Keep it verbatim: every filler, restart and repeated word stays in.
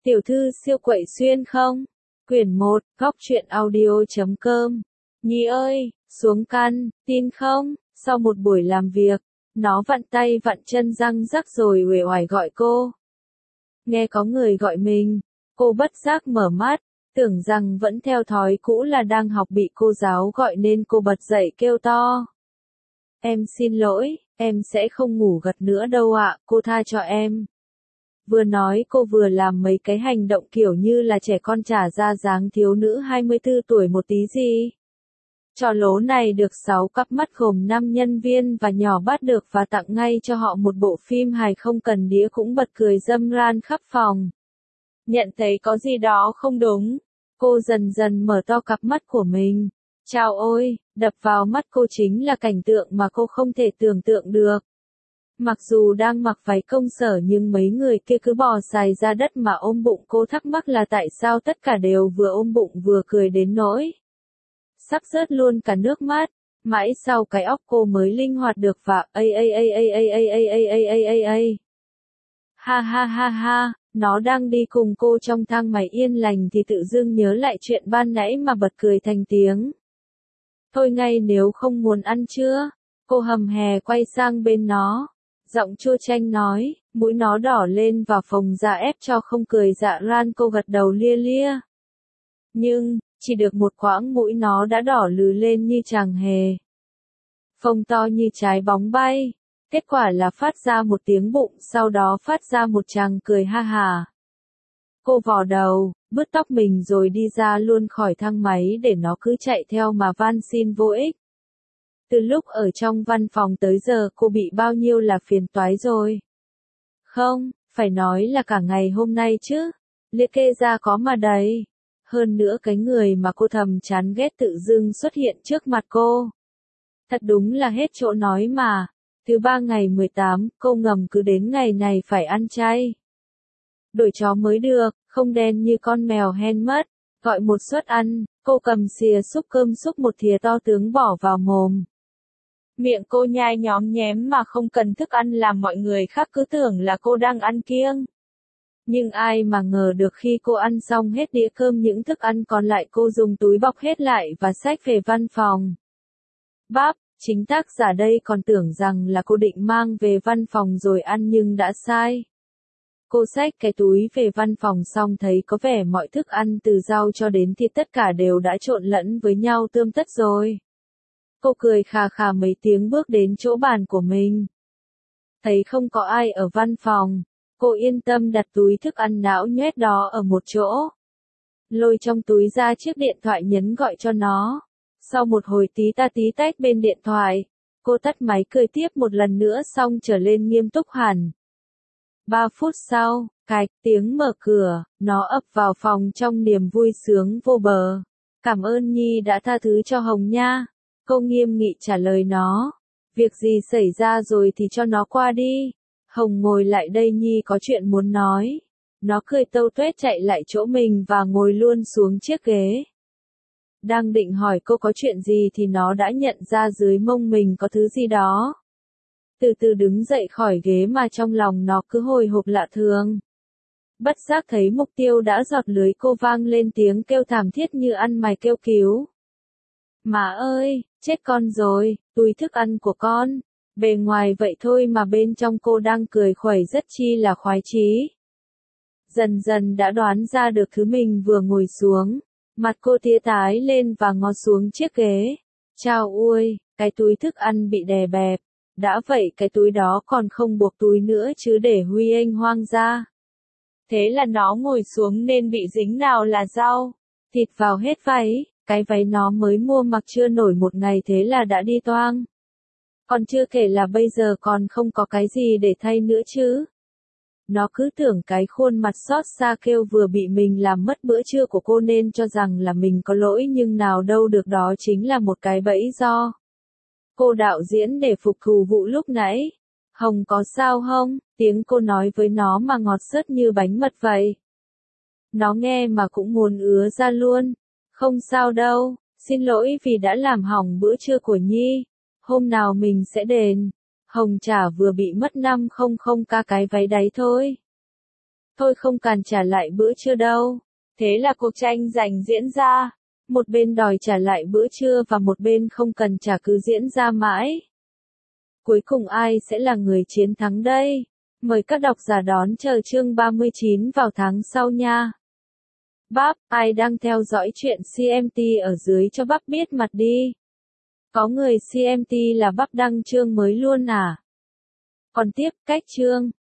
Tiểu thư siêu quậy xuyên không? Quyển một, góc truyện audio.com. Nhi ơi, xuống căn, tin không? Sau một buổi làm việc, nó vặn tay vặn chân răng rắc rồi uể oải gọi cô. Nghe có người gọi mình, cô bất giác mở mắt, tưởng rằng vẫn theo thói cũ là đang học bị cô giáo gọi nên cô bật dậy kêu to. Em xin lỗi, em sẽ không ngủ gật nữa đâu ạ, cô tha cho em. Vừa nói cô vừa làm mấy cái hành động kiểu như là trẻ con trả ra dáng thiếu nữ hai mươi tư tuổi một tí gì. Trò lố này được sáu cặp mắt gồm năm nhân viên và nhỏ bắt được và tặng ngay cho họ một bộ phim hài không cần đĩa cũng bật cười râm ran khắp phòng. Nhận thấy có gì đó không đúng, cô dần dần mở to cặp mắt của mình. Chao ôi, đập vào mắt cô chính là cảnh tượng mà cô không thể tưởng tượng được. Mặc dù đang mặc váy công sở nhưng mấy người kia cứ bò xài ra đất mà ôm bụng, cô thắc mắc là tại sao tất cả đều vừa ôm bụng vừa cười đến nỗi sắp rớt luôn cả nước mắt. Mãi sau cái óc cô mới linh hoạt được và ây ây ây ây ây ây ây ây ây ây ây ây. Ha ha ha ha, nó đang đi cùng cô trong thang máy yên lành thì tự dưng nhớ lại chuyện ban nãy mà bật cười thành tiếng. Thôi ngay nếu không muốn ăn chưa? Cô hầm hè quay sang bên nó. Giọng chua chanh nói, mũi nó đỏ lên và phồng ra ép cho không cười dạ ran. Cô gật đầu lia lia. Nhưng, chỉ được một quãng mũi nó đã đỏ lừ lên như chàng hề. Phồng to như trái bóng bay. Kết quả là phát ra một tiếng bụng, sau đó phát ra một tràng cười ha hà. Cô vò đầu, bứt tóc mình rồi đi ra luôn khỏi thang máy để nó cứ chạy theo mà van xin vô ích. Từ lúc ở trong văn phòng tới giờ cô bị bao nhiêu là phiền toái rồi. Không, phải nói là cả ngày hôm nay chứ. Liệt kê ra có mà đầy. Hơn nữa cái người mà cô thầm chán ghét tự dưng xuất hiện trước mặt cô. Thật đúng là hết chỗ nói mà. Thứ ba ngày mười tám, cô ngầm cứ đến ngày này phải ăn chay. Đổi chó mới được, không đen như con mèo hen mất. Gọi một suất ăn, cô cầm xìa xúc cơm xúc một thìa to tướng bỏ vào mồm. Miệng cô nhai nhóm nhém mà không cần thức ăn làm mọi người khác cứ tưởng là cô đang ăn kiêng. Nhưng ai mà ngờ được khi cô ăn xong hết đĩa cơm những thức ăn còn lại cô dùng túi bọc hết lại và xách về văn phòng. Báp, chính tác giả đây còn tưởng rằng là cô định mang về văn phòng rồi ăn nhưng đã sai. Cô xách cái túi về văn phòng xong thấy có vẻ mọi thức ăn từ rau cho đến thịt tất cả đều đã trộn lẫn với nhau tươm tất rồi. Cô cười khà khà mấy tiếng bước đến chỗ bàn của mình. Thấy không có ai ở văn phòng, cô yên tâm đặt túi thức ăn não nhoét đó ở một chỗ. Lôi trong túi ra chiếc điện thoại nhấn gọi cho nó. Sau một hồi tí ta tí tách bên điện thoại, cô tắt máy cười tiếp một lần nữa xong trở lên nghiêm túc hẳn. Ba phút sau, cạch tiếng mở cửa, nó ập vào phòng trong niềm vui sướng vô bờ. Cảm ơn Nhi đã tha thứ cho Hồng nha. Cô nghiêm nghị trả lời nó. Việc gì xảy ra rồi thì cho nó qua đi. Hồng ngồi lại đây Nhi có chuyện muốn nói. Nó cười tâu tuét chạy lại chỗ mình và ngồi luôn xuống chiếc ghế. Đang định hỏi cô có chuyện gì thì nó đã nhận ra dưới mông mình có thứ gì đó. Từ từ đứng dậy khỏi ghế mà trong lòng nó cứ hồi hộp lạ thường. Bất giác thấy mục tiêu đã giọt lưới cô vang lên tiếng kêu thảm thiết như ăn mày kêu cứu. Má ơi, chết con rồi, túi thức ăn của con. Bề ngoài vậy thôi mà bên trong cô đang cười khuẩy rất chi là khoái chí. Dần dần đã đoán ra được thứ mình vừa ngồi xuống. Mặt cô tía tái lên và ngó xuống chiếc ghế. Chao ui, cái túi thức ăn bị đè bẹp. Đã vậy cái túi đó còn không buộc túi nữa chứ để Huy Anh hoang ra. Thế là nó ngồi xuống nên bị dính nào là rau, thịt vào hết váy. Cái váy nó mới mua mặc chưa nổi một ngày thế là đã đi toang. Còn chưa kể là bây giờ còn không có cái gì để thay nữa chứ. Nó cứ tưởng cái khuôn mặt xót xa kêu vừa bị mình làm mất bữa trưa của cô nên cho rằng là mình có lỗi nhưng nào đâu được đó chính là một cái bẫy do cô đạo diễn để phục thù vụ lúc nãy. Hồng có sao không? Tiếng cô nói với nó mà ngọt xớt như bánh mật vậy. Nó nghe mà cũng muốn ứa ra luôn. Không sao đâu, xin lỗi vì đã làm hỏng bữa trưa của Nhi. Hôm nào mình sẽ đền. Hồng chả vừa bị mất năm trăm k cái váy đấy thôi. Thôi không cần trả lại bữa trưa đâu. Thế là cuộc tranh giành diễn ra. Một bên đòi trả lại bữa trưa và một bên không cần trả cứ diễn ra mãi. Cuối cùng ai sẽ là người chiến thắng đây? Mời các độc giả đón chờ chương ba mươi chín vào tháng sau nha. Bắp, ai đang theo dõi chuyện xê em tê ở dưới cho Bắp biết mặt đi. Có người xê em tê là Bắp đăng chương mới luôn à? Còn tiếp, cách chương.